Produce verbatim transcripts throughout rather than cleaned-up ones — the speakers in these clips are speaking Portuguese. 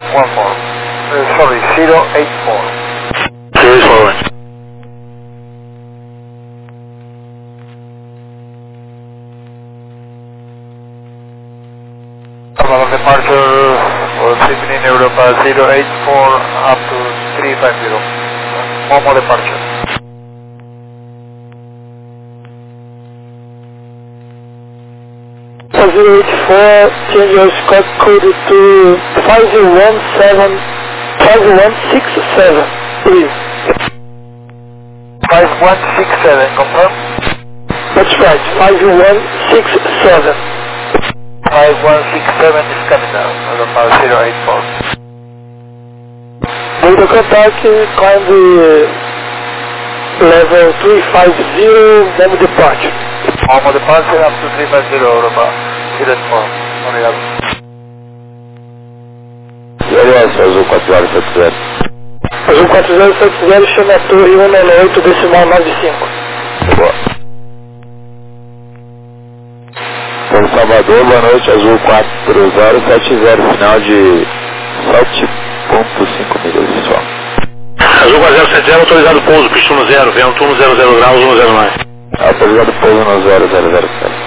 one more. Uh, sorry, zero eight four. zero eight four. Normal departure for shipping in Europa zero eight four up to three five zero. One more departure. zero eight four, change your Scott code to five one seven, five one six seven, please. five one six seven, confirm? That's right, five one six seven. five one six seven is coming down, Europa zero eight four. Data contact, climb the level three five zero, then departure. One more departure up to three five zero, Europa zero eight four. Obrigado. Aliás, Azul quatro zero sete zero. Azul quatro zero sete zero, chama a torre cento e noventa e oito, decimal nove cinco. Boa. São Salvador, boa noite, Azul quatro zero sete zero, final de sete ponto cinco milhas só. Azul quatro zero sete zero, autorizado pouso, pista no zero, vento um zero zero graus, um zero mais. Autorizado pouso no zero zero zero sete.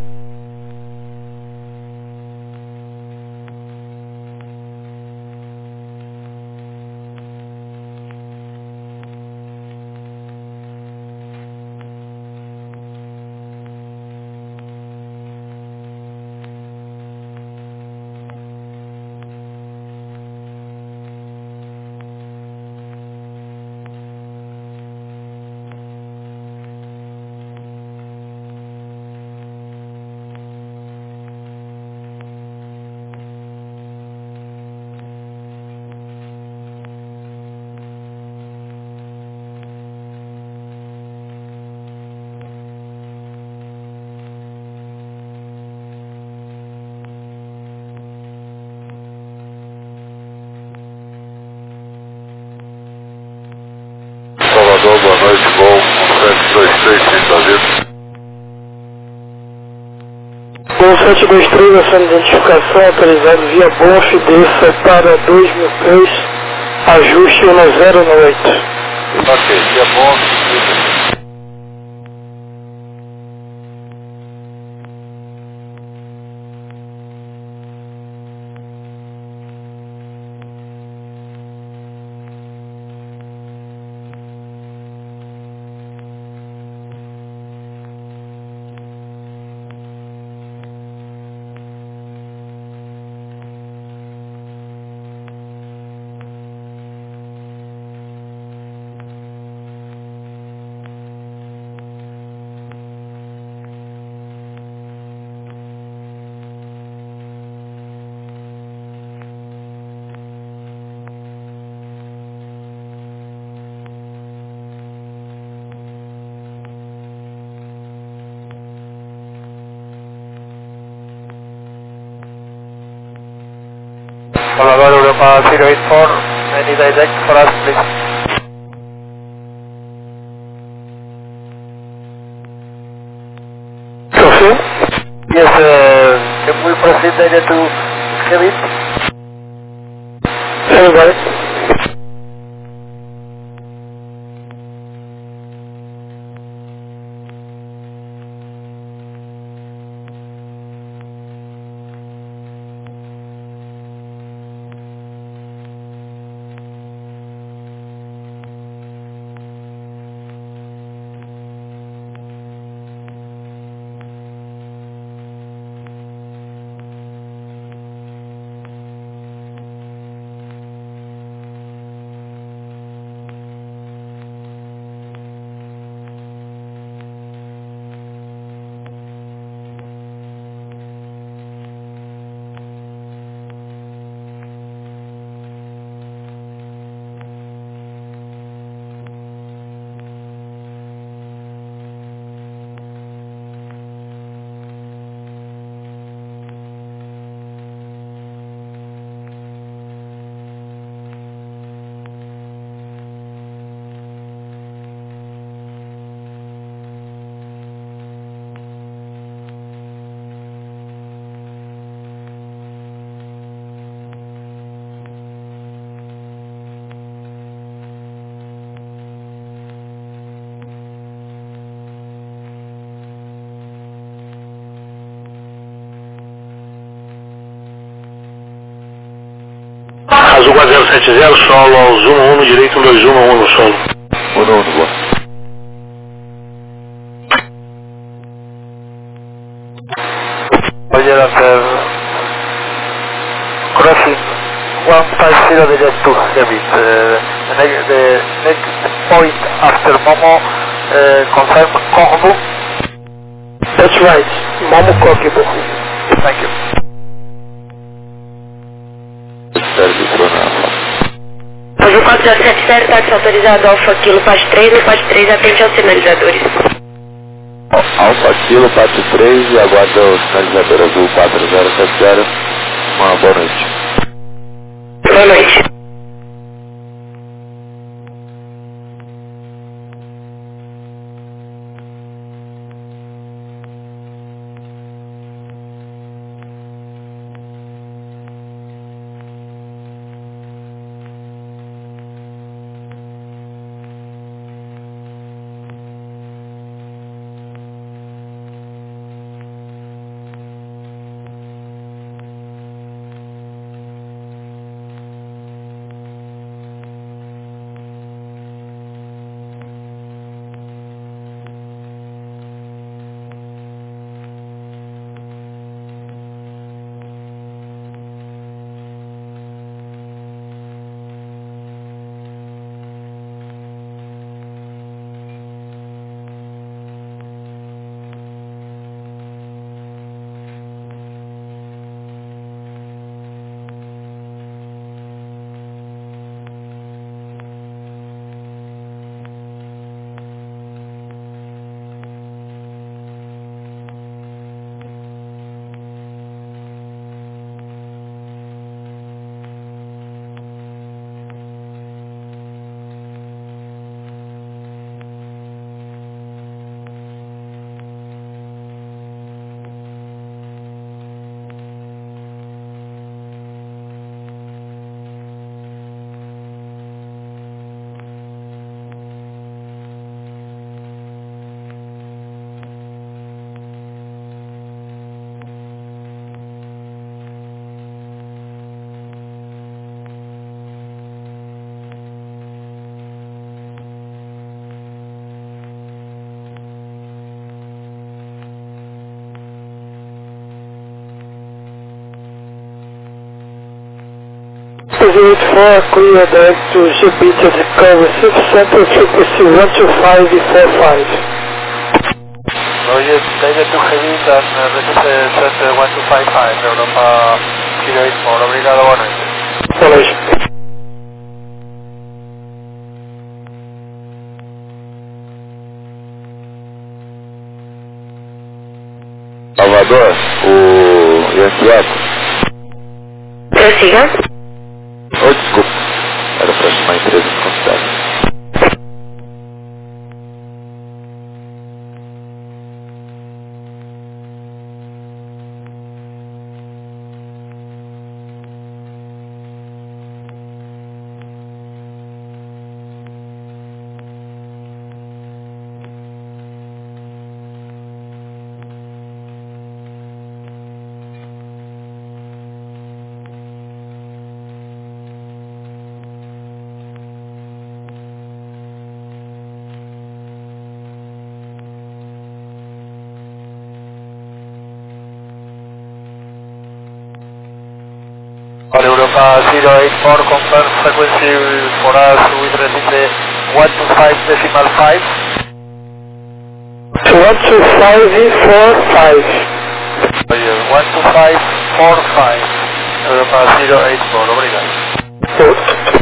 Salvador, boa noite, voo sete dois três, sem Brasil. Gol sete dois três, a sua identificação autorizado via B O F, desça para dois mil três, ajuste um zero oito. Ok, dia bom. Salvador, Europa zero eight four, any direct for us, please. Sophie? Yes, uh, can we proceed then to Kevin? Everybody? Azul quatro zero sete zero, solo ao Zoom um no direito, um dois um um no solo. um no um, boa. Roger, after crossing one five zero direct to Heavy. Uh, the, next, the next point after Momo, uh, confirm Kokobu. That's right, Momo Kokibo. Thank you. Serviço na Azul quatro zero sete zero, táxi autorizado Alfa Kilo Paz três, no Paz três atende aos sinalizadores. Alfa Kilo quatro três e aguarda o sinalizador azul quatro zero sete zero. Uma boa noite. Boa noite. zero eight four, clear direct to G B to the cover six center frequency one two five four five. Roger, direct to Heavy and uh, reduce center one two five five, Europa zero eight four. Obrigado, boa noite. Boa noite. Salvador, o Yankee Eco. Prossiga. Oh, desculpa. Era para chamar a empresa de consideração. All Europa zero eight four, confirm frequency for us with release one two five decimal five. one two five four five. one two five four five. Europa zero eight four, obrigado.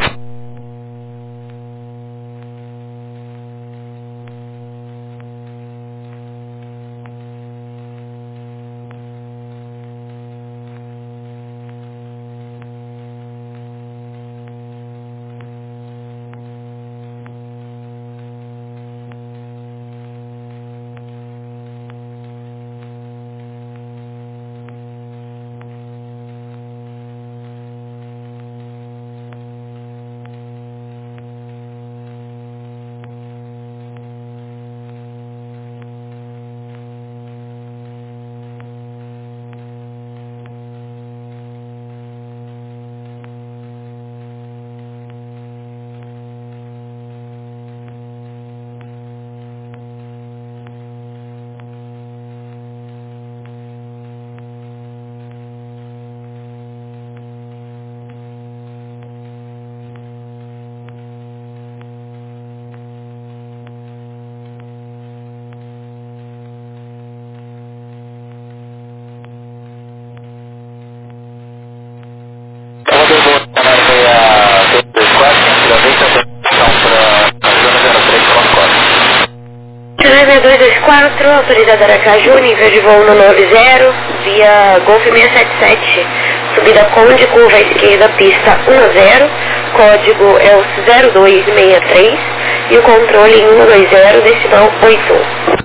seis dois dois quatro, autorizado Aracaju, nível de voo no noventa, via Golf seiscentos e setenta e sete, subida Conde, curva à esquerda, pista dez, código é o zero dois seis três e o controle cento e vinte, decimal oitenta e um.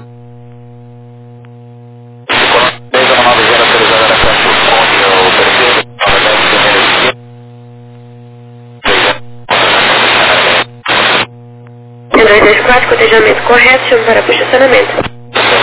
dois dois quatro, cotejamento correto, chamo para posicionamento.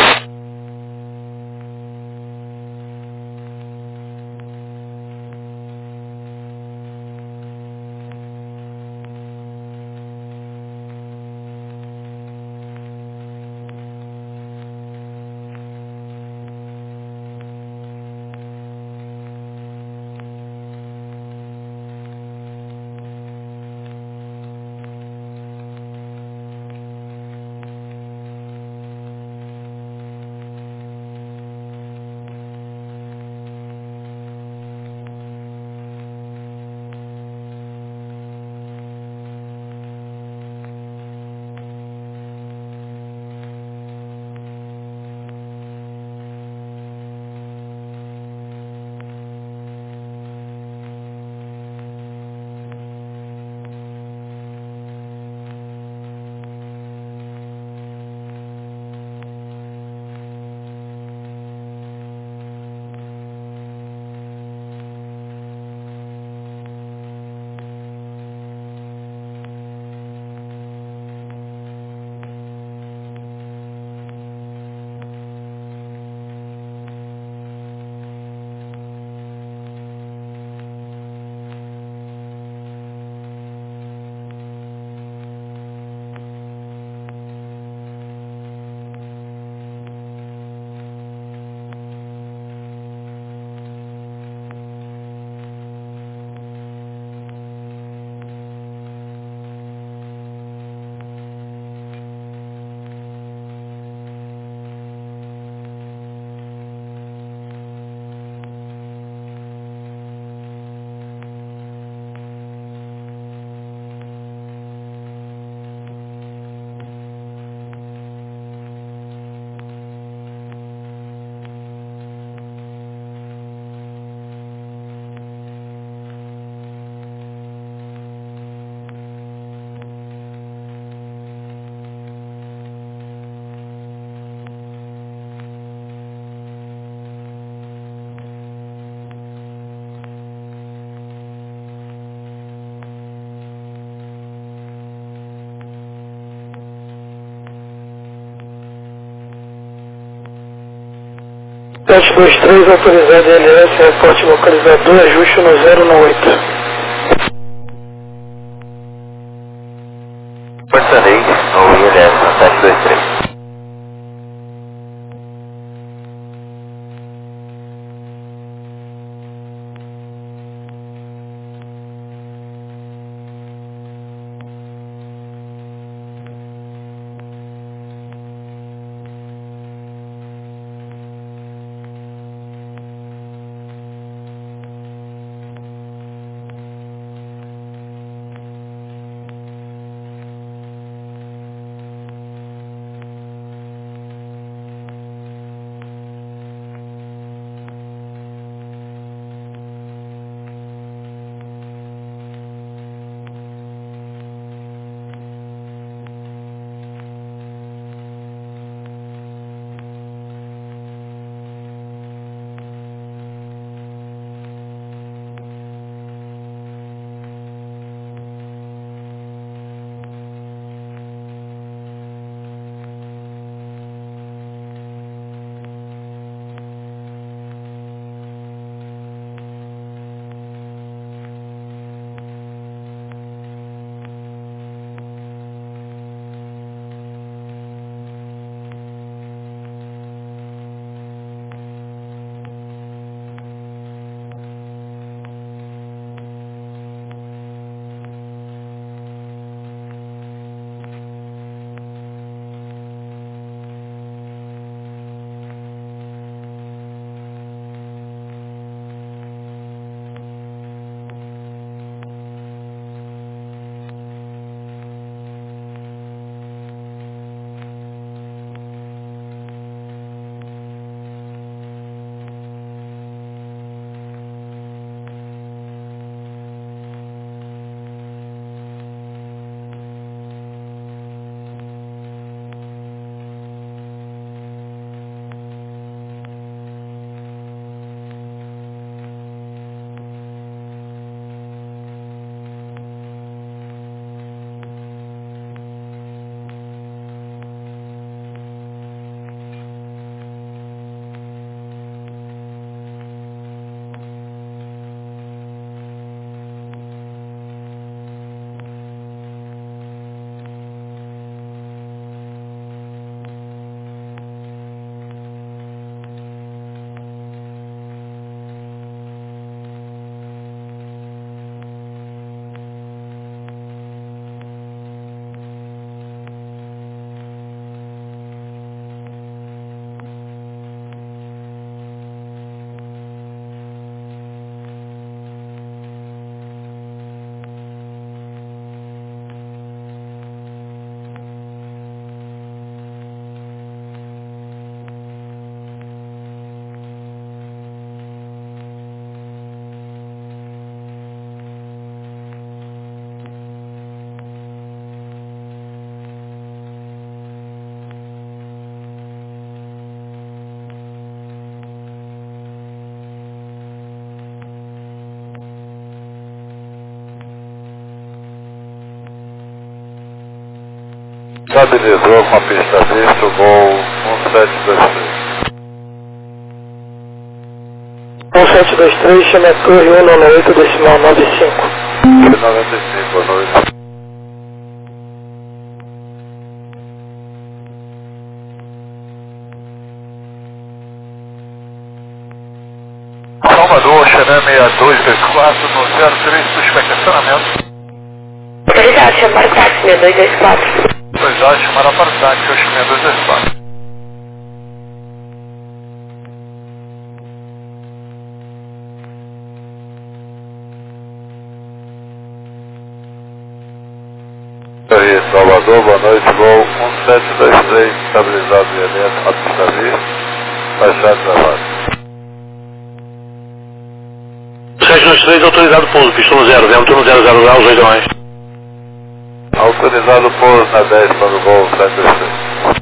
sete dois três, autorizado L S, reporte localizador, ajuste no zero no oito. Portanei, no I L S sete dois três. Estabilizou com a pista vista, o gol um sete dois três. um sete dois três, chama a torre um nove oito, decimal nove cinco. noventa e cinco, boa noite. Salvador, Xané seis dois dois quatro, no zero três, suspeito estacionamento. Autorizado, chamar o táxi seis dois dois quatro. Autorizado, chamar para o táxi, seis dois dois quatro. Aí, Salvador, boa noite, gol um sete dois três, estabilizado via dentro, a pista vista, baixado travado. sete dois três, autorizado pouso, pistola zero, vento no zero zero graus, oito a mais. Autorizado pouso na dez para o gol sete dois três.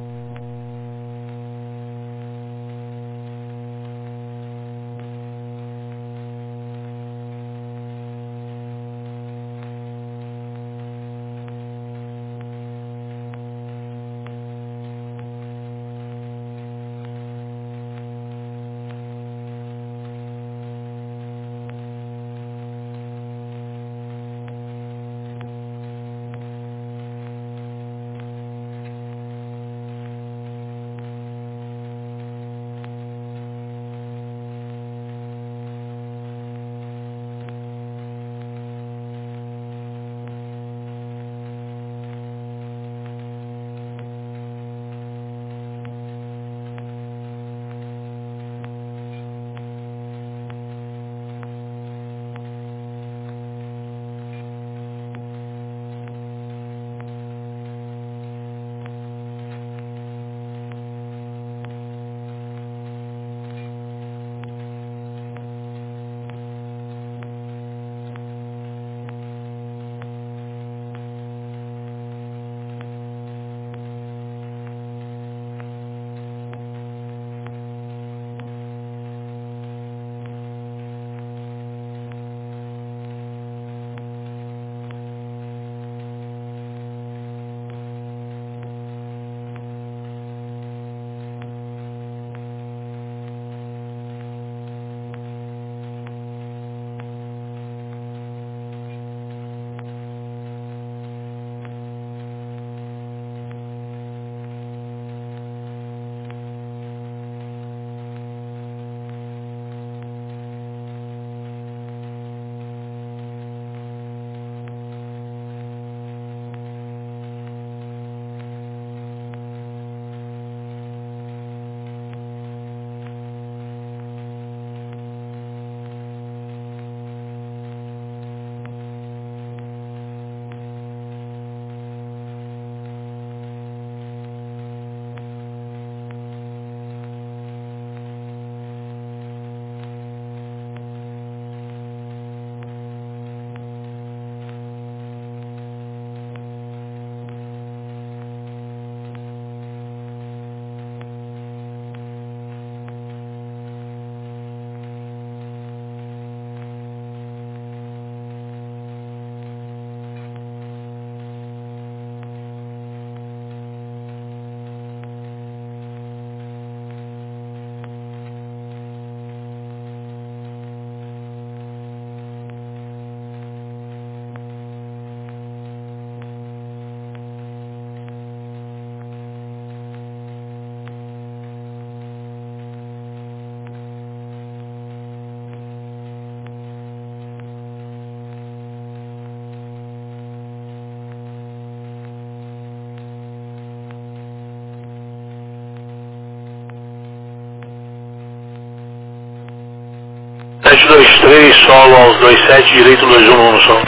sete dois três, solo aos dois sete, direito dois um um no som.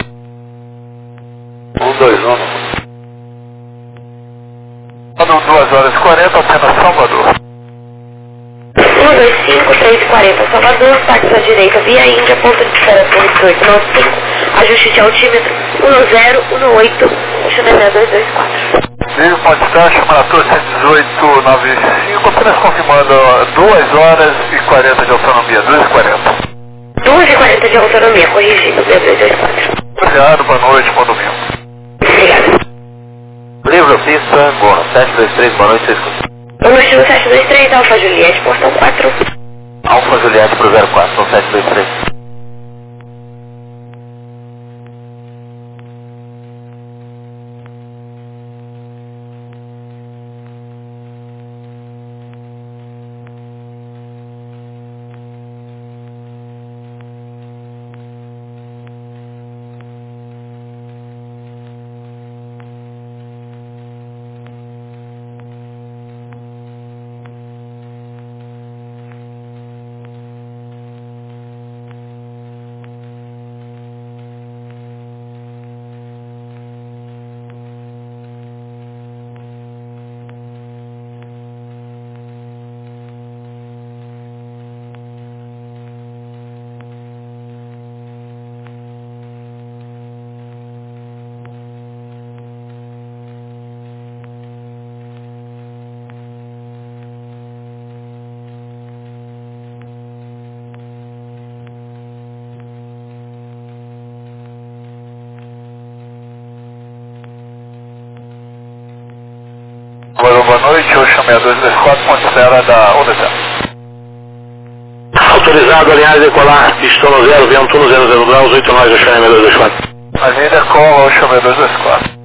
um dois um. duas horas e quarenta, apenas Salvador. um dois cinco, três quarenta, Salvador, táxi à direita, via Índia, ponto de espera por dezoito nove cinco, ajuste de altímetro um zero um oito, Xané dois dois quatro. Veio ponte taxa, Marator cento e dezoito, nove cinco, apenas confirmando duas horas e quarenta de autonomia, duas e quarenta. duas e quarenta de autonomia, corrigido, dois dois quatro. Obrigado, boa noite, bom domingo. Obrigada. Livro pista, boa sete dois três, boa noite, você escuta. Boa noite no sete dois três, Alfa Juliette, portão quatro. Alfa Juliette pro zero quatro, no sete dois três. Boa noite, Ocean seis dois dois quatro, ponte Serra da Unidade. Autorizado, alinhar e decolar, pistola zero, vento um zero zero graus, oito nove, Ocean seis dois dois quatro. Alinha e decola, Ocean seis dois dois quatro.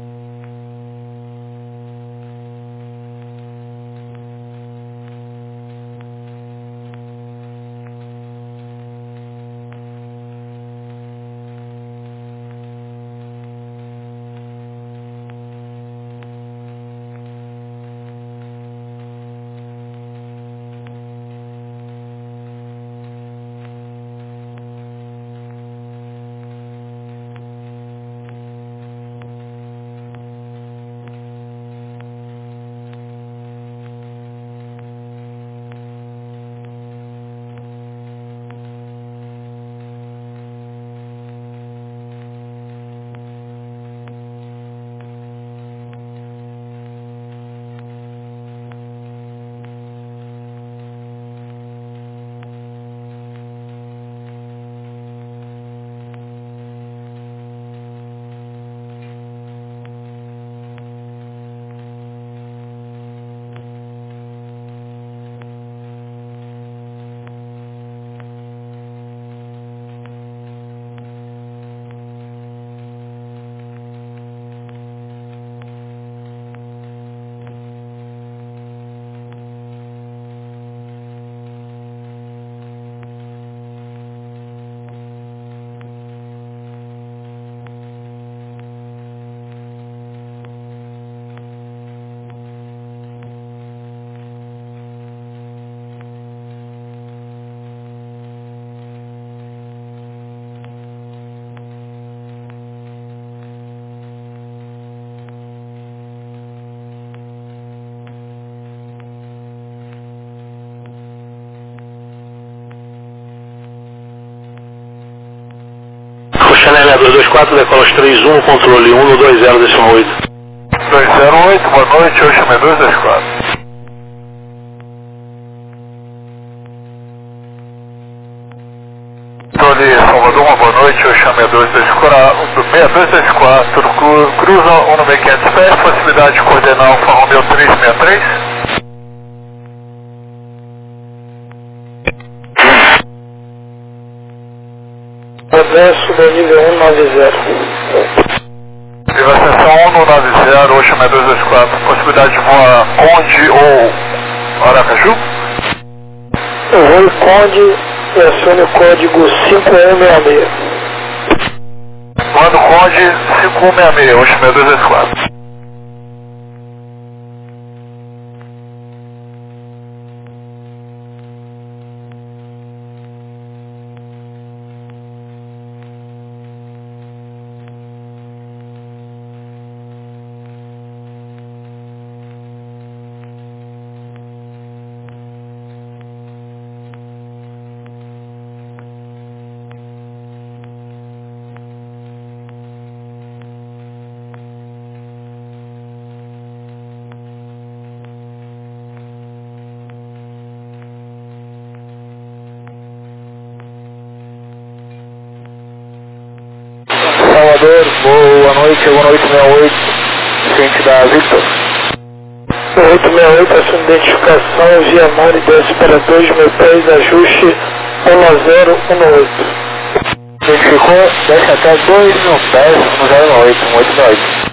Chanel dois dois quatro, decola três um, controle um no dois zero décimo oito. dois zero oito, boa noite, Ocean seis dois dois quatro. Tony Salvador, uma boa noite, Ocean seis dois dois quatro, cruza um no meio quinhentos pés, possibilidade de coordenar Alfa Romeo três seis três. Modesto do nível um nove zero. Viva a seção um no nove zero, Ocean seis dois dois quatro, possibilidade de voar Conde ou Aracaju? Eu vou em Conde e acione o código cinco um seis seis. Mando Conde cinco um seis seis, Ocean seis dois dois quatro. Salvador, boa noite, boa noite, sessenta e oito, ciente da Victor. oito seis oito, essa identificação, via mar e desce para dois mil pés, ajuste um zero um oito. Identificou, desce até dois mil pés, um zero um oito, um oito oito.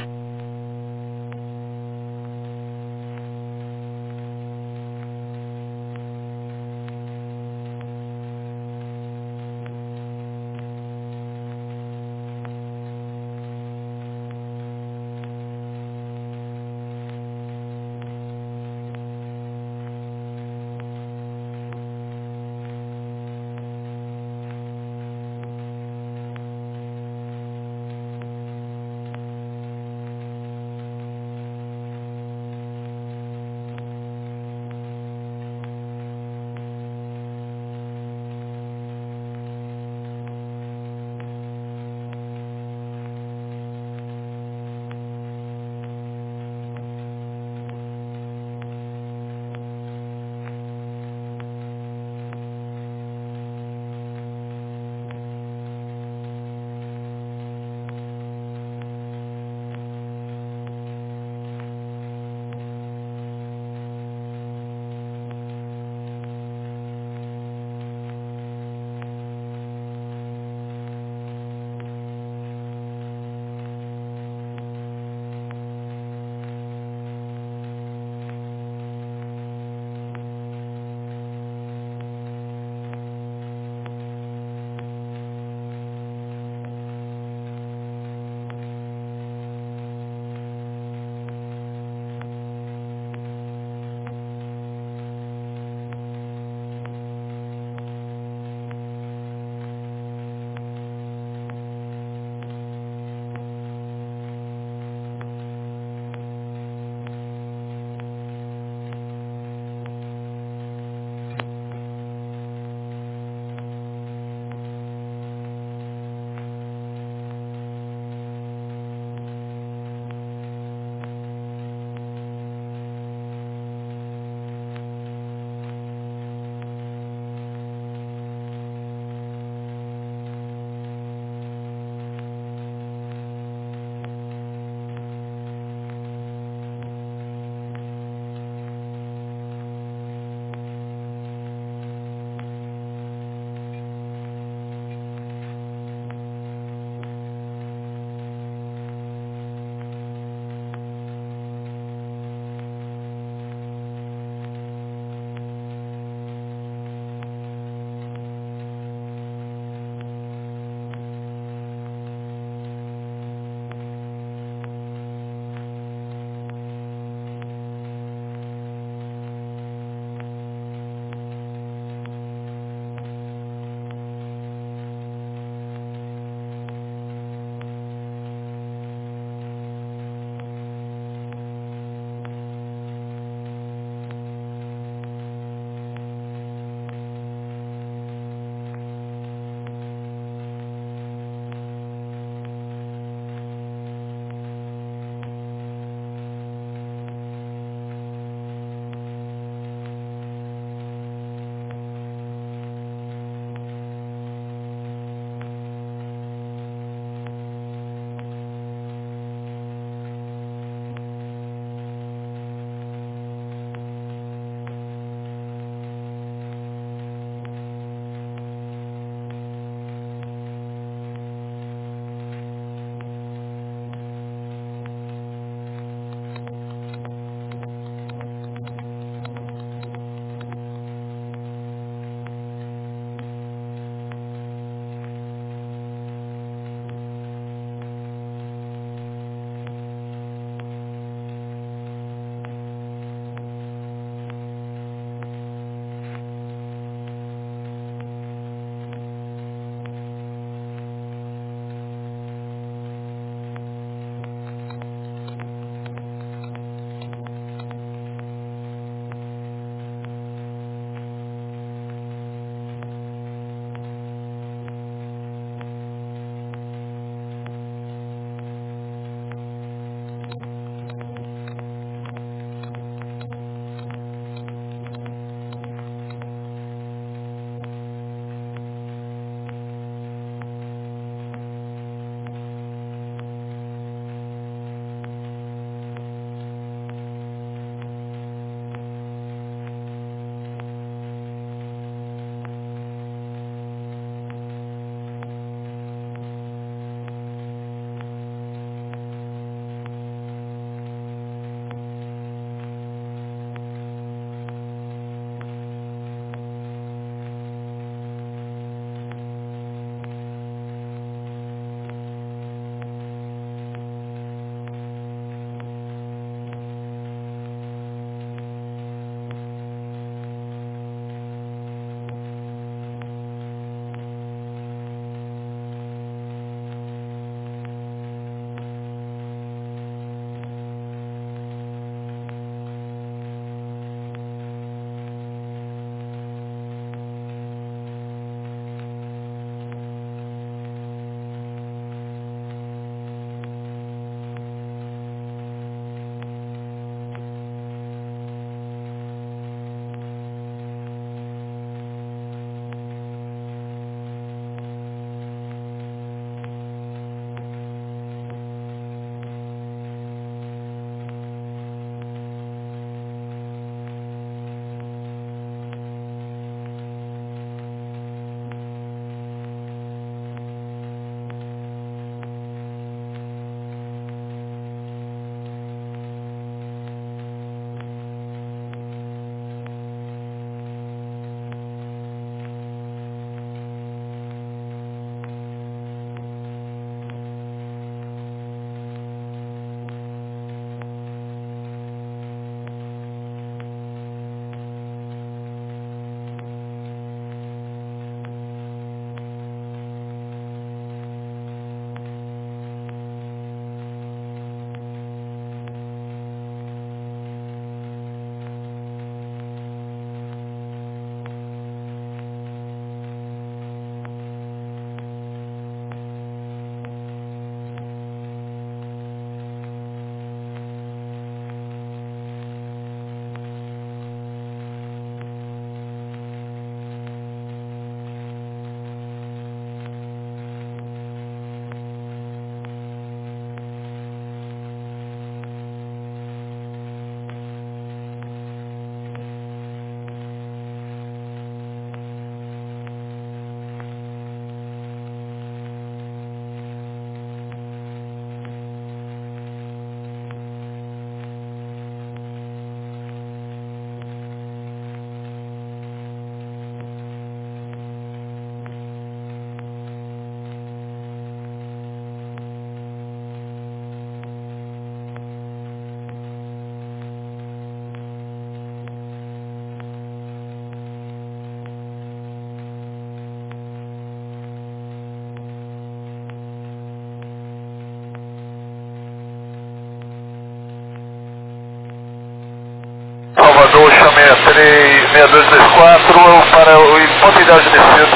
três seis dois dois quatro para o ponto ideal de descida.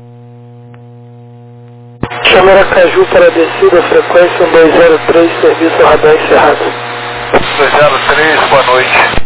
Chama Aracaju para descida, frequência um dois zero três, serviço radar encerrado. dois zero três, boa noite.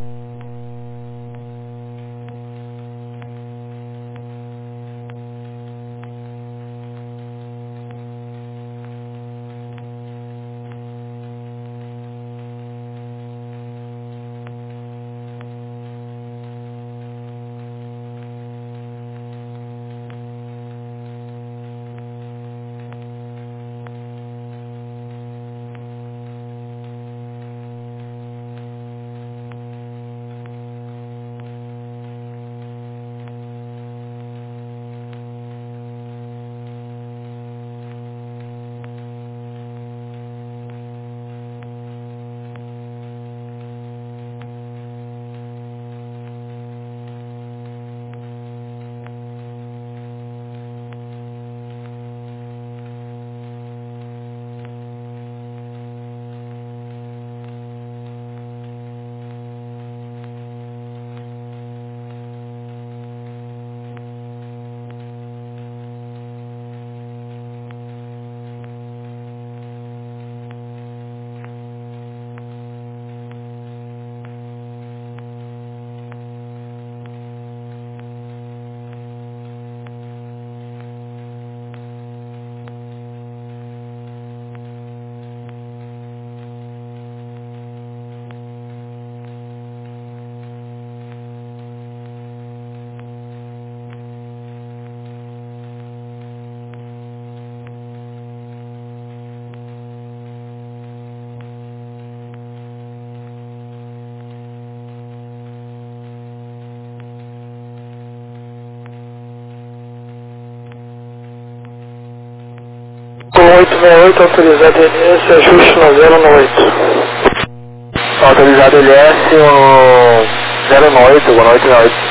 oito seis oito, autorizado L S, ajuste no zero nove oito. Autorizado L S, um zero nove oito, boa noite, boa noite.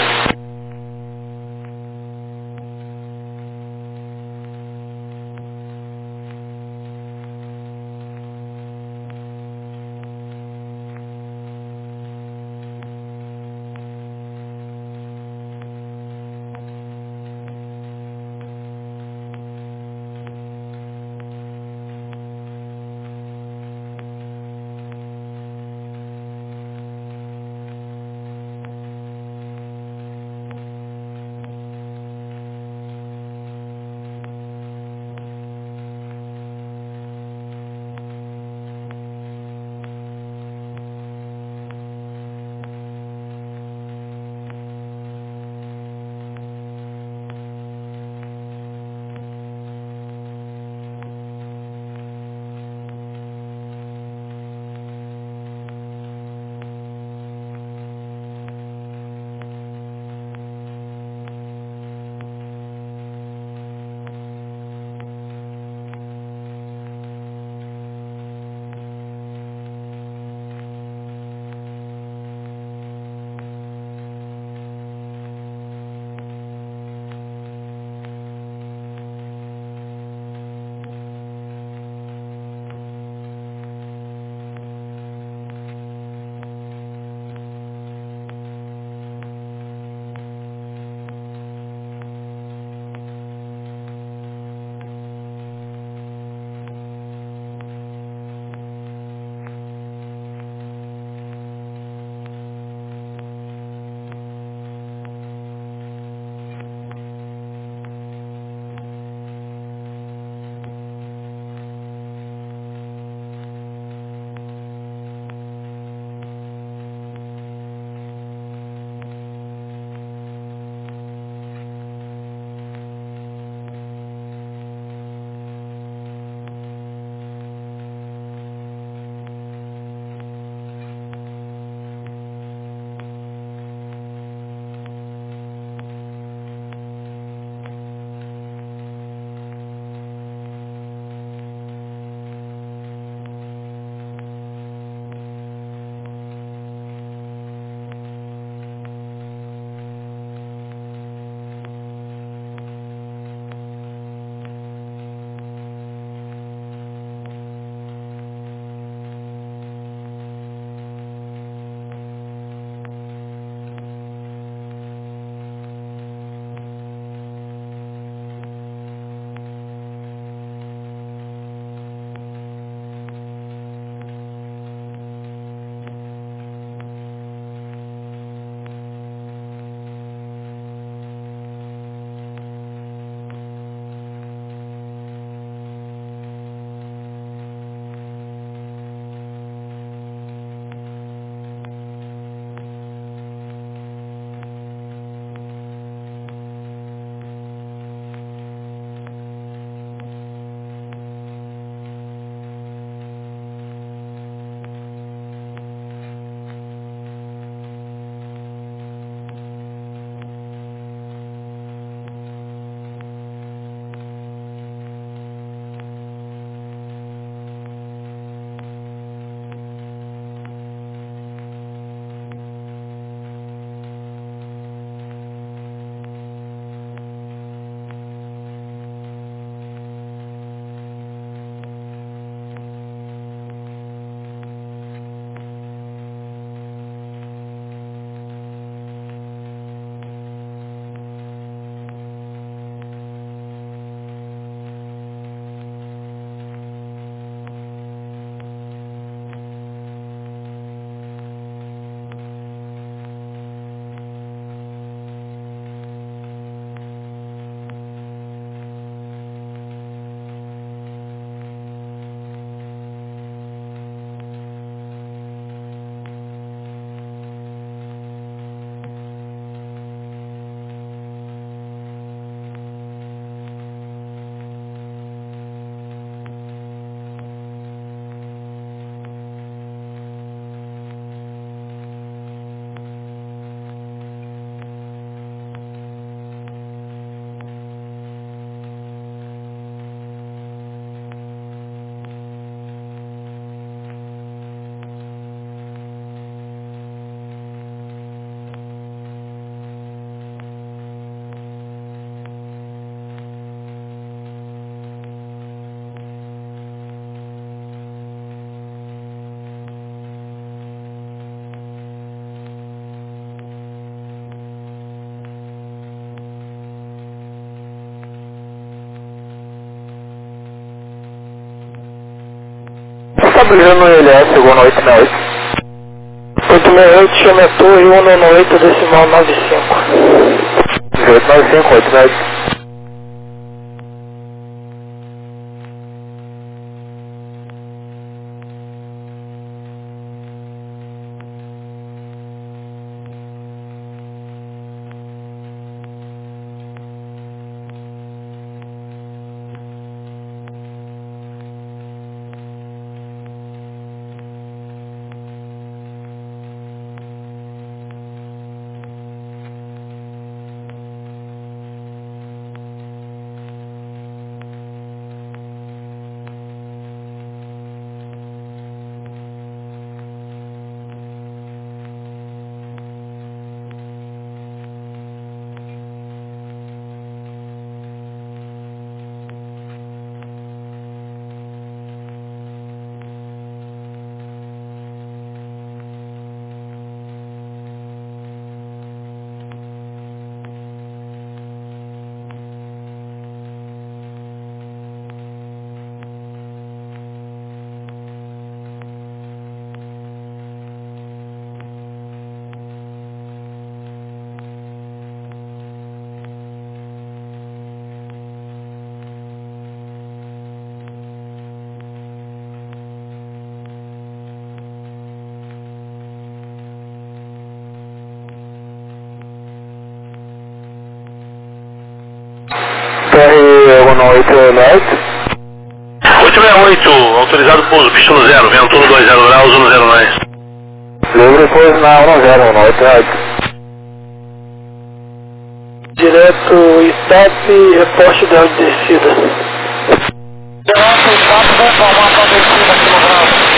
estabilizando no I L S, Gol oito seis oito. oito seis oito, chame a torre um nove oito, decimal nove cinco. oito nove cinco, oito seis oito. oito seis oito, autorizado pouso, pista no zero, vento um dois zero graus, um zero nove. Livre pouso na um zero, um oito oito. Direto Itap, reporte da descida. Direto Itap, vou informar para a descida aqui no grau.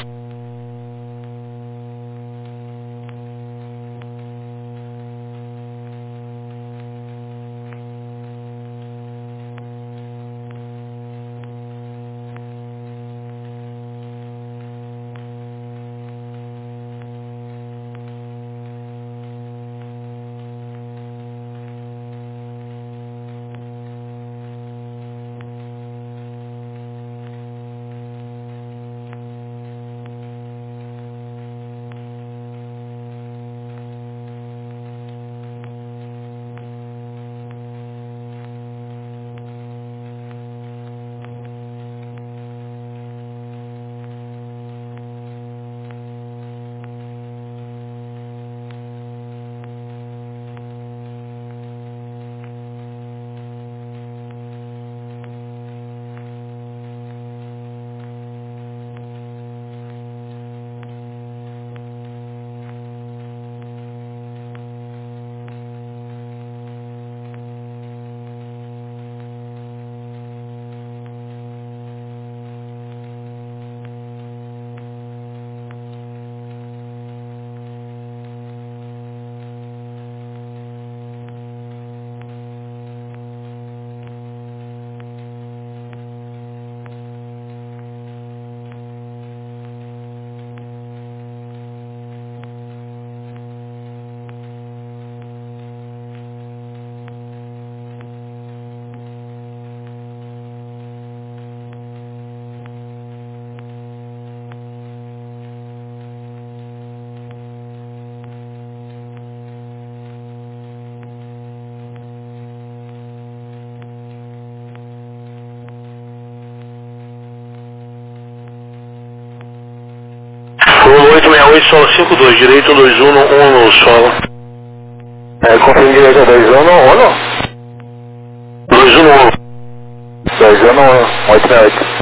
oito seis oito, solo cinco dois, direito dois um um no solo. É, confirme direito dois um no um. dois um um. dois um um, oito seis oito.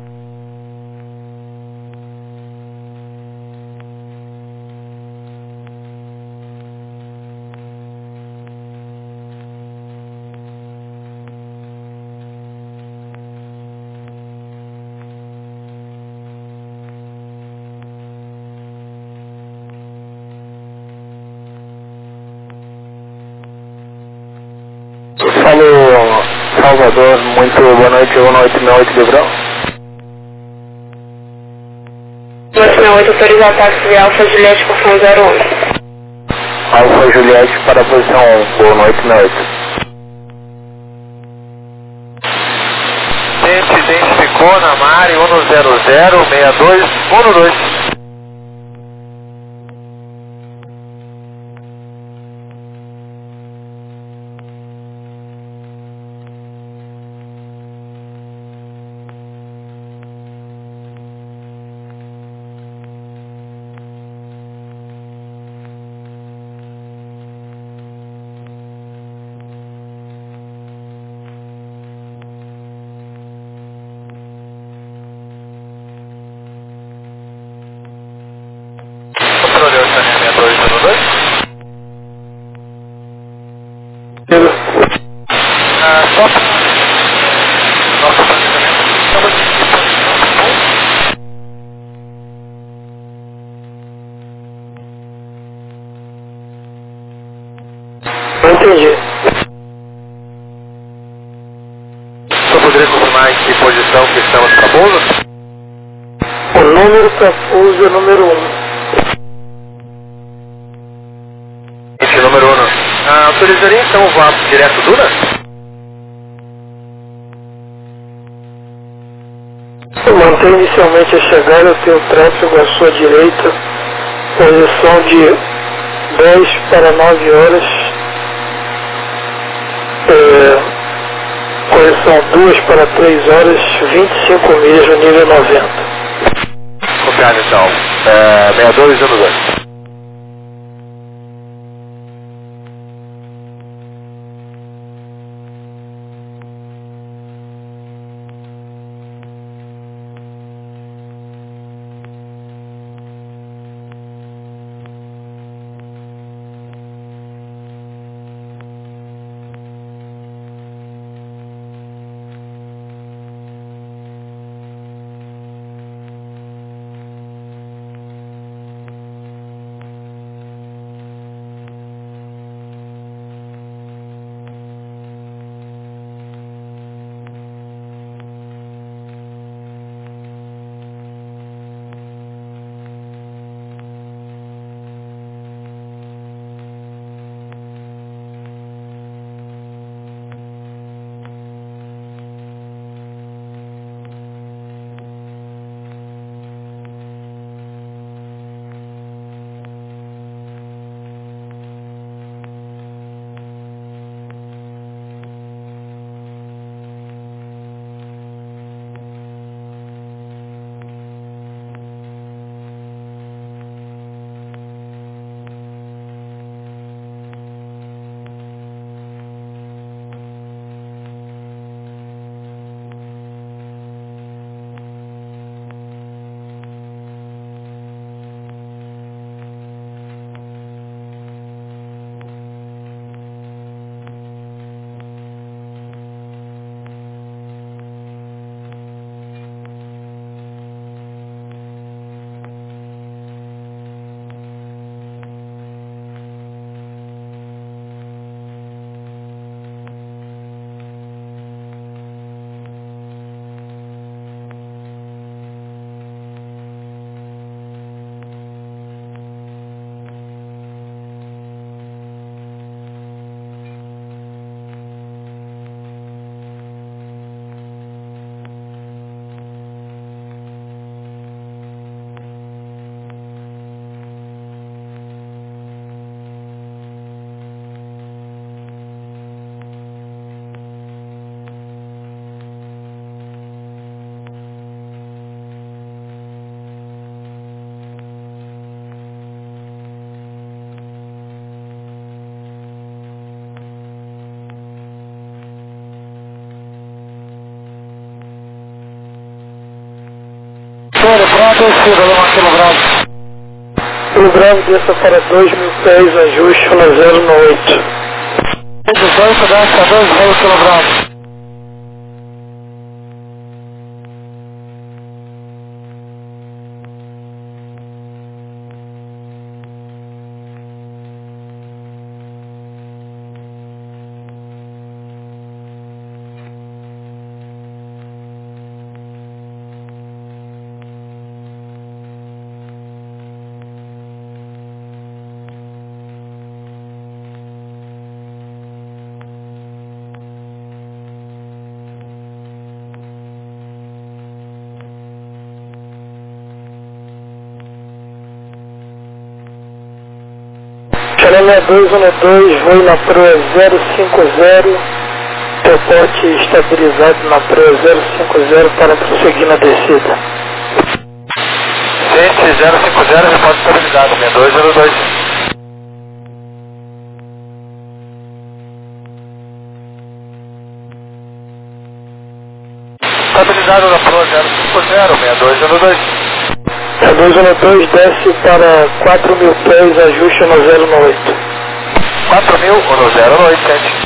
Falou, Salvador, muito boa noite, um oito seis oito de grau. oito seis oito, autorizado táxi Alfa Juliette, posição zero um. Alfa Juliette para a posição um, boa noite, seis oito. Identificou na Mari, um um zero zero seis dois um dois. Entendi. Só poderia confirmar em que posição que estamos para pouso? O número para pouso é número um. Esse número um. Ah, autorizaria então o voo direto Duna? Mantém inicialmente a chegada, eu tenho tráfego à sua direita, posição de dez para nove horas, é, posição duas para três horas, vinte e cinco milhas no nível noventa. Copiado então, é, seis dois um dois. Descida, Lima Kilo Bravo. Kilo Bravo, desça para dois mil pés, ajuste um zero oito. dezoito, desce a dois mil Kilo Bravo. Zero dois um dois, voo na proa zero cinco zero, reporte estabilizado na proa zero cinco zero para prosseguir na descida. Gente, zero cinco zero, reporte estabilizado, sessenta e dois zero dois. Estabilizado na proa zero cinco zero, sessenta e dois zero dois. zero dois um dois, desce para quatro mil pés, ajuste no zero oito. quatro mil no zero oito, gente.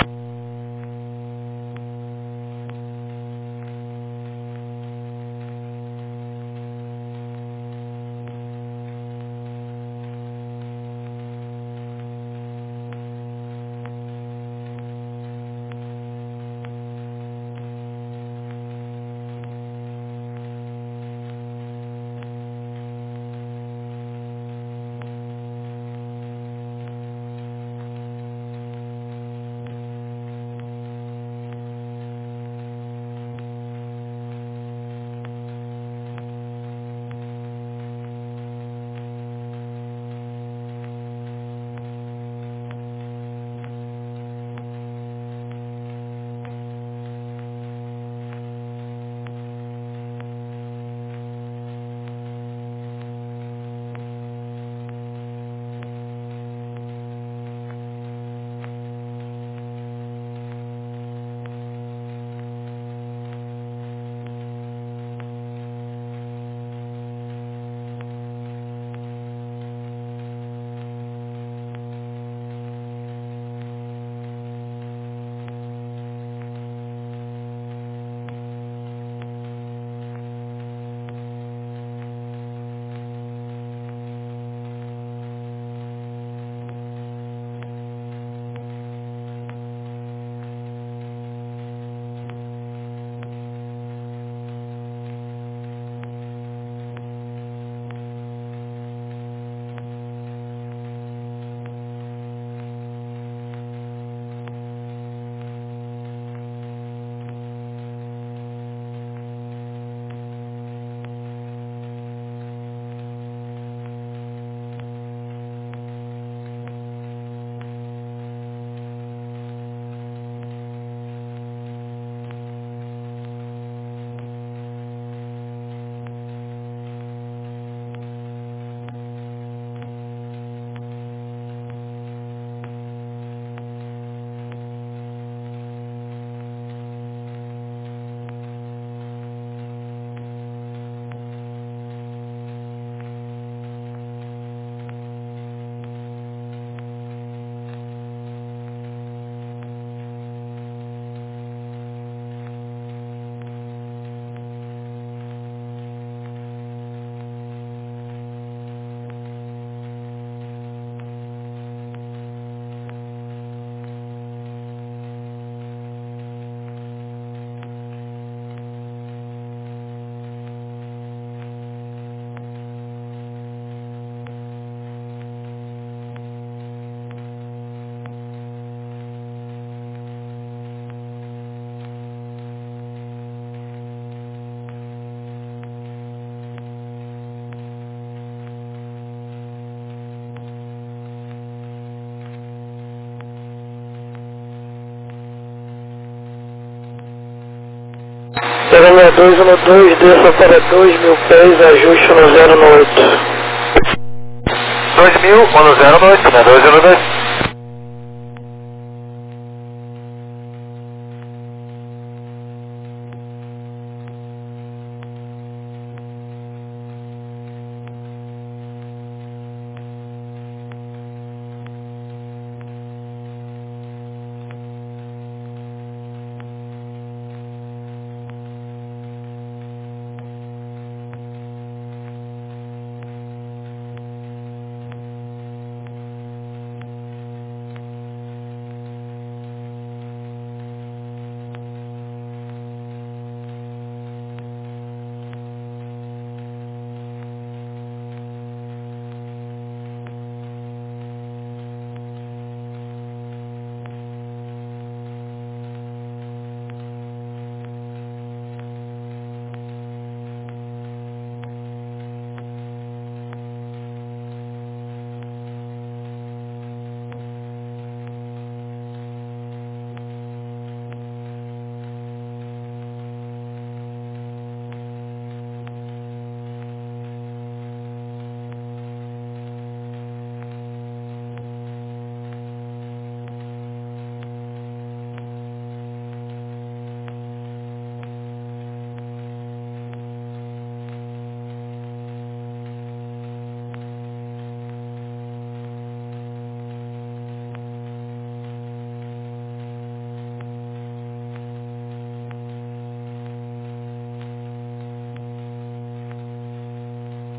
zero dois um dois, desça para dois mil pés, ajuste no zero oito. dois mil no zero oito, né? dois zero dois.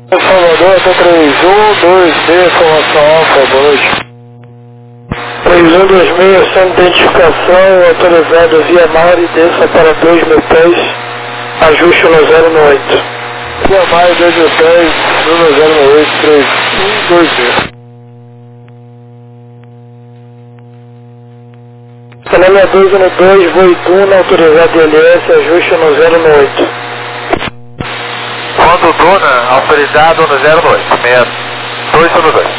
Salvador, T três um dois seis, formação alfa, boa noite. três um dois seis, sem identificação, autorizado via mar e desça para dois mil pés, ajuste no zero no oito. Via mar dois mil pés, no zero no oito, três um dois seis. Canela dois um dois, Voituna, autorizado I L S, ajuste no zero no oito. Quando Duna, autorizado no zero no oito, dois um dois.